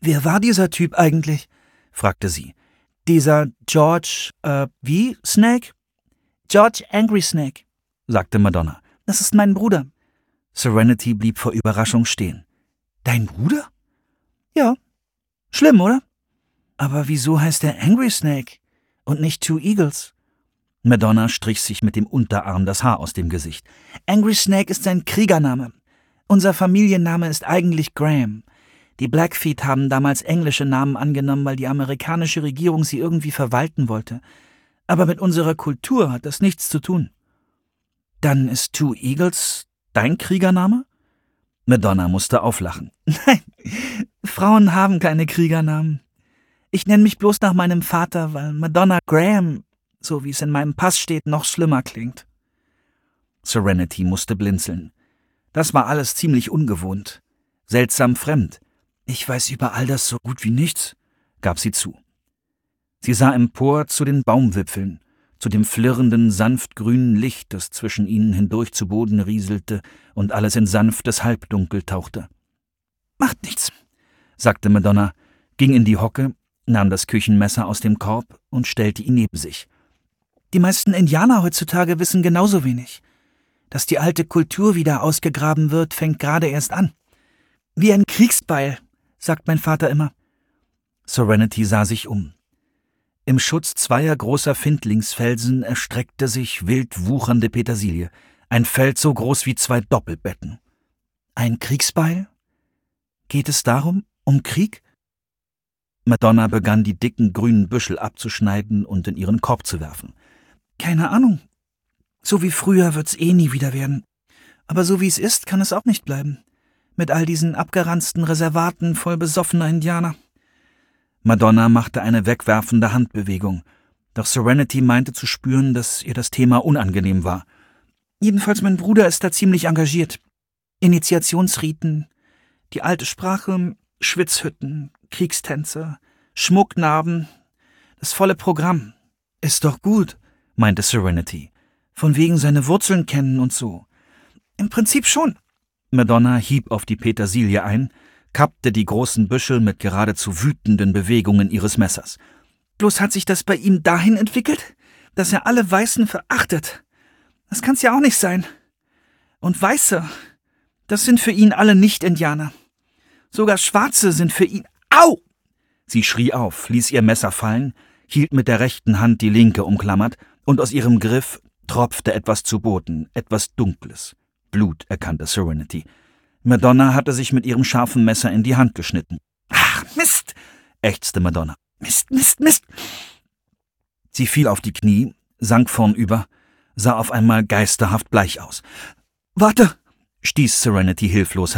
»Wer war dieser Typ eigentlich?« fragte sie. »Dieser George, wie? Snake?« »George Angry Snake«, sagte Madonna. »Das ist mein Bruder.« Serenity blieb vor Überraschung stehen. »Dein Bruder?« »Ja. Schlimm, oder?« »Aber wieso heißt er Angry Snake und nicht Two Eagles?« Madonna strich sich mit dem Unterarm das Haar aus dem Gesicht. »Angry Snake ist sein Kriegername. Unser Familienname ist eigentlich Graham. Die Blackfeet haben damals englische Namen angenommen, weil die amerikanische Regierung sie irgendwie verwalten wollte. Aber mit unserer Kultur hat das nichts zu tun.« »Dann ist Two Eagles dein Kriegername?« Madonna musste auflachen. »Nein, Frauen haben keine Kriegernamen. Ich nenne mich bloß nach meinem Vater, weil Madonna Graham, so wie es in meinem Pass steht, noch schlimmer klingt.« Serenity musste blinzeln. Das war alles ziemlich ungewohnt, seltsam fremd. »Ich weiß über all das so gut wie nichts«, gab sie zu. Sie sah empor zu den Baumwipfeln, zu dem flirrenden, sanftgrünen Licht, das zwischen ihnen hindurch zu Boden rieselte und alles in sanftes Halbdunkel tauchte. »Macht nichts«, sagte Madonna, ging in die Hocke, nahm das Küchenmesser aus dem Korb und stellte ihn neben sich. »Die meisten Indianer heutzutage wissen genauso wenig. Dass die alte Kultur wieder ausgegraben wird, fängt gerade erst an. Wie ein Kriegsbeil, sagt mein Vater immer.« Serenity sah sich um. Im Schutz zweier großer Findlingsfelsen erstreckte sich wild wuchernde Petersilie, ein Feld so groß wie 2 Doppelbetten. Ein Kriegsbeil? Geht es darum, um Krieg? Madonna begann, die dicken grünen Büschel abzuschneiden und in ihren Korb zu werfen. »Keine Ahnung. So wie früher wird's nie wieder werden. Aber so wie es ist, kann es auch nicht bleiben. Mit all diesen abgeranzten Reservaten voll besoffener Indianer.« Madonna machte eine wegwerfende Handbewegung, doch Serenity meinte zu spüren, dass ihr das Thema unangenehm war. »Jedenfalls mein Bruder ist da ziemlich engagiert. Initiationsriten, die alte Sprache, Schwitzhütten, Kriegstänze, Schmucknarben, das volle Programm.« »Ist doch gut«, meinte Serenity. »Von wegen seine Wurzeln kennen und so.« »Im Prinzip schon.« Madonna hieb auf die Petersilie ein, kappte die großen Büschel mit geradezu wütenden Bewegungen ihres Messers. »Bloß hat sich das bei ihm dahin entwickelt, dass er alle Weißen verachtet. Das kann's ja auch nicht sein. Und Weiße, das sind für ihn alle Nicht-Indianer. Sogar Schwarze sind für ihn... Au!« Sie schrie auf, ließ ihr Messer fallen, hielt mit der rechten Hand die linke umklammert, und aus ihrem Griff tropfte etwas zu Boden, etwas Dunkles. Blut, erkannte Serenity. Madonna hatte sich mit ihrem scharfen Messer in die Hand geschnitten. »Ach, Mist«, ächzte Madonna. »Mist, Mist, Mist!« Sie fiel auf die Knie, sank vornüber, sah auf einmal geisterhaft bleich aus. »Warte«, stieß Serenity hilflos